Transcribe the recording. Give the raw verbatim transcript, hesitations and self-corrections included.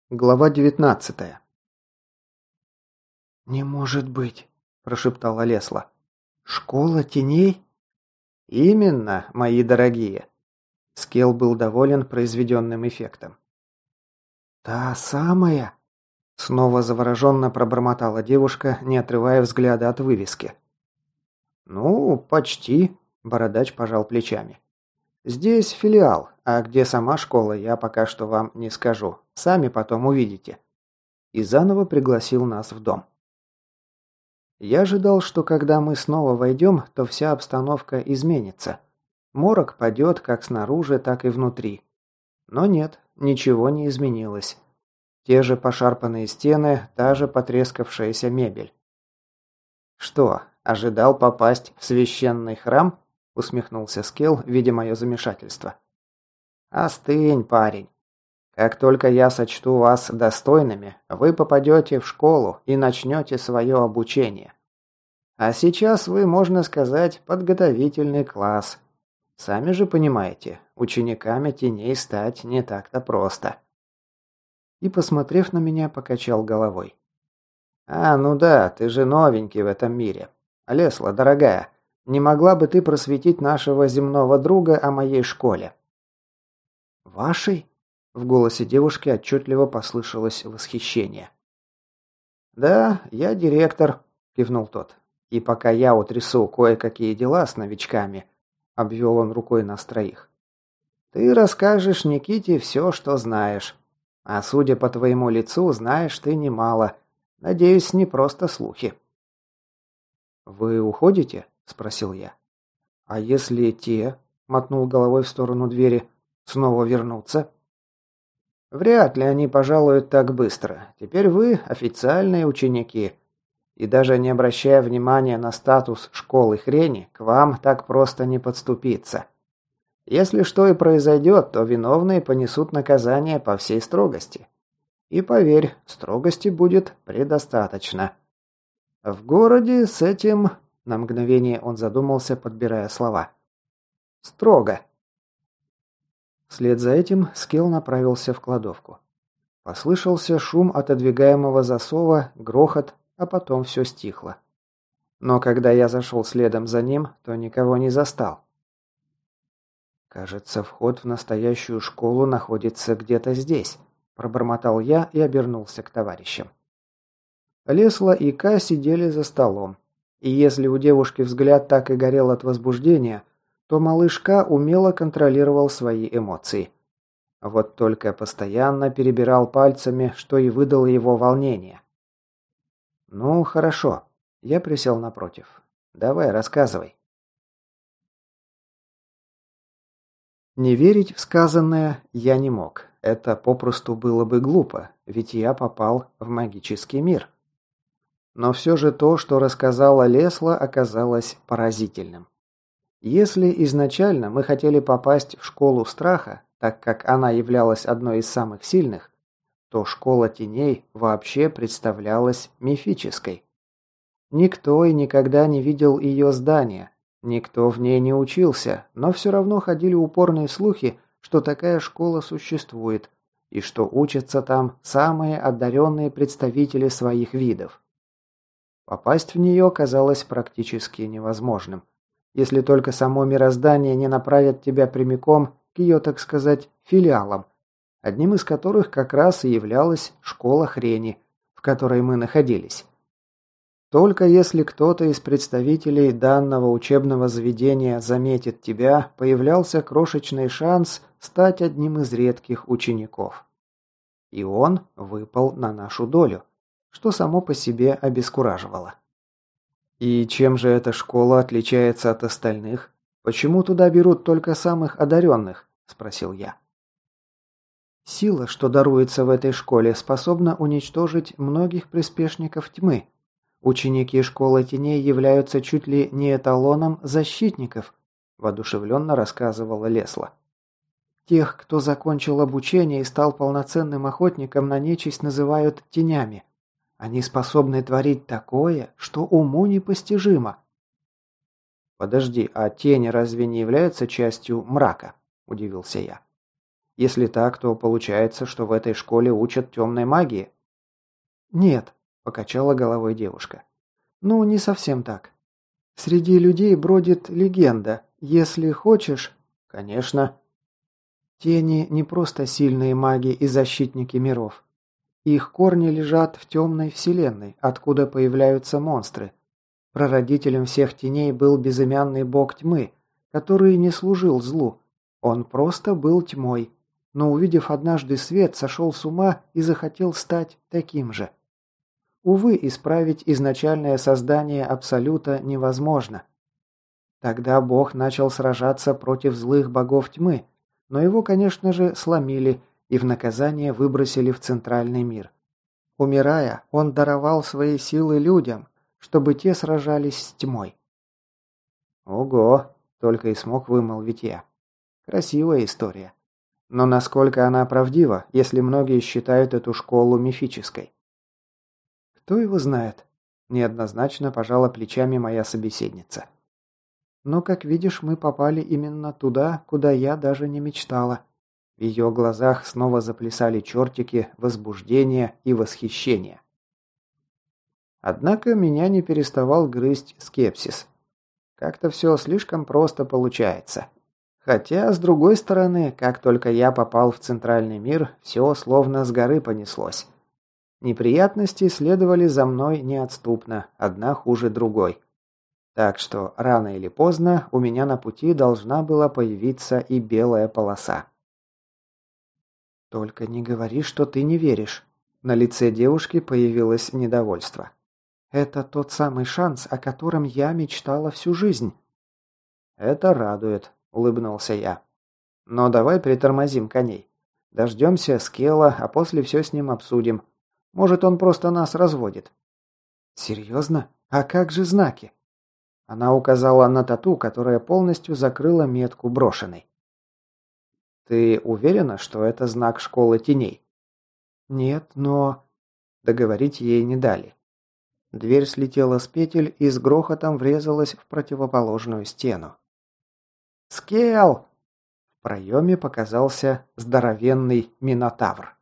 Глава девятнадцатая. «Не может быть», – прошептала Лесла. «Школа теней?» «Именно, мои дорогие». Скелл был доволен произведенным эффектом. «Та самая?» – снова завороженно пробормотала девушка, не отрывая взгляда от вывески. «Ну, почти», – бородач пожал плечами. «Здесь филиал, а где сама школа, я пока что вам не скажу. Сами потом увидите». И заново пригласил нас в дом. Я ожидал, что когда мы снова войдем, то вся обстановка изменится. Морок падет как снаружи, так и внутри. Но нет, ничего не изменилось. Те же пошарпанные стены, та же потрескавшаяся мебель. «Что, ожидал попасть в священный храм?» – усмехнулся Скелл, видя мое замешательство. «Остынь, парень. Как только я сочту вас достойными, вы попадете в школу и начнете свое обучение. А сейчас вы, можно сказать, подготовительный класс. Сами же понимаете, учениками теней стать не так-то просто». И, посмотрев на меня, покачал головой. «А, ну да, ты же новенький в этом мире. Лесла, дорогая, не могла бы ты просветить нашего земного друга о моей школе?» «Вашей?» В голосе девушки отчетливо послышалось восхищение. «Да, я директор», – кивнул тот. «И пока я утрясу кое-какие дела с новичками», – обвел он рукой нас троих, – «ты расскажешь Никите все, что знаешь. А судя по твоему лицу, знаешь ты немало. Надеюсь, не просто слухи». «Вы уходите?» – спросил я. «А если те?» – мотнул головой в сторону двери. «Снова вернутся?» «Вряд ли они пожалуют так быстро. Теперь вы официальные ученики. И даже не обращая внимания на статус школы хрени, к вам так просто не подступиться. Если что и произойдет, то виновные понесут наказание по всей строгости. И поверь, строгости будет предостаточно. В городе с этим...» На мгновение он задумался, подбирая слова. «Строго». Вслед за этим Скелл направился в кладовку. Послышался шум отодвигаемого засова, грохот, а потом все стихло. Но когда я зашел следом за ним, то никого не застал. «Кажется, вход в настоящую школу находится где-то здесь», – пробормотал я и обернулся к товарищам. Лесла и Ка сидели за столом, и если у девушки взгляд так и горел от возбуждения, то малыш Ка умело контролировал свои эмоции. Вот только постоянно перебирал пальцами, что и выдало его волнение. «Ну, хорошо». Я присел напротив. «Давай, рассказывай». Не верить в сказанное я не мог. Это попросту было бы глупо, ведь я попал в магический мир. Но все же то, что рассказала Лесла, оказалось поразительным. Если изначально мы хотели попасть в школу страха, так как она являлась одной из самых сильных, то школа теней вообще представлялась мифической. Никто и никогда не видел ее здания, никто в ней не учился, но все равно ходили упорные слухи, что такая школа существует, и что учатся там самые одаренные представители своих видов. Попасть в нее казалось практически невозможным, если только само мироздание не направит тебя прямиком к ее, так сказать, филиалам, одним из которых как раз и являлась школа хрени, в которой мы находились. Только если кто-то из представителей данного учебного заведения заметит тебя, появлялся крошечный шанс стать одним из редких учеников. И он выпал на нашу долю, что само по себе обескураживало. «И чем же эта школа отличается от остальных? Почему туда берут только самых одаренных?» – спросил я. «Сила, что даруется в этой школе, способна уничтожить многих приспешников тьмы. Ученики школы теней являются чуть ли не эталоном защитников», – воодушевленно рассказывала Лесла. «Тех, кто закончил обучение и стал полноценным охотником на нечисть, называют тенями. Они способны творить такое, что уму непостижимо». «Подожди, а тени разве не являются частью мрака?» – удивился я. Если так, то получается, что в этой школе учат темной магии». «Нет», – покачала головой девушка. «Ну, не совсем так. Среди людей бродит легенда. Если хочешь...» «Конечно». «Тени не просто сильные маги и защитники миров. Их корни лежат в темной вселенной, откуда появляются монстры. Прародителем всех теней был безымянный бог тьмы, который не служил злу. Он просто был тьмой, но, увидев однажды свет, сошел с ума и захотел стать таким же. Увы, исправить изначальное создание Абсолюта невозможно. Тогда бог начал сражаться против злых богов тьмы, но его, конечно же, сломили и в наказание выбросили в центральный мир. Умирая, он даровал свои силы людям, чтобы те сражались с тьмой. «Ого!» – только и смог вымолвить я. «Красивая история. Но насколько она правдива, если многие считают эту школу мифической?» «Кто его знает?» – неоднозначно пожала плечами моя собеседница. «Но, как видишь, мы попали именно туда, куда я даже не мечтала». В ее глазах снова заплясали чертики возбуждения и восхищения. Однако меня не переставал грызть скепсис. Как-то все слишком просто получается. Хотя, с другой стороны, как только я попал в центральный мир, все словно с горы понеслось. Неприятности следовали за мной неотступно, одна хуже другой. Так что рано или поздно у меня на пути должна была появиться и белая полоса. «Только не говори, что ты не веришь». На лице девушки появилось недовольство. «Это тот самый шанс, о котором я мечтала всю жизнь». «Это радует», — улыбнулся я. «Но давай притормозим коней. Дождемся Скелла, а после все с ним обсудим. Может, он просто нас разводит». «Серьезно? А как же знаки?» Она указала на тату, которая полностью закрыла метку брошенной. «Ты уверена, что это знак школы теней?» «Нет, но...» Договорить ей не дали. Дверь слетела с петель и с грохотом врезалась в противоположную стену. «Скелл!» В проеме показался здоровенный минотавр.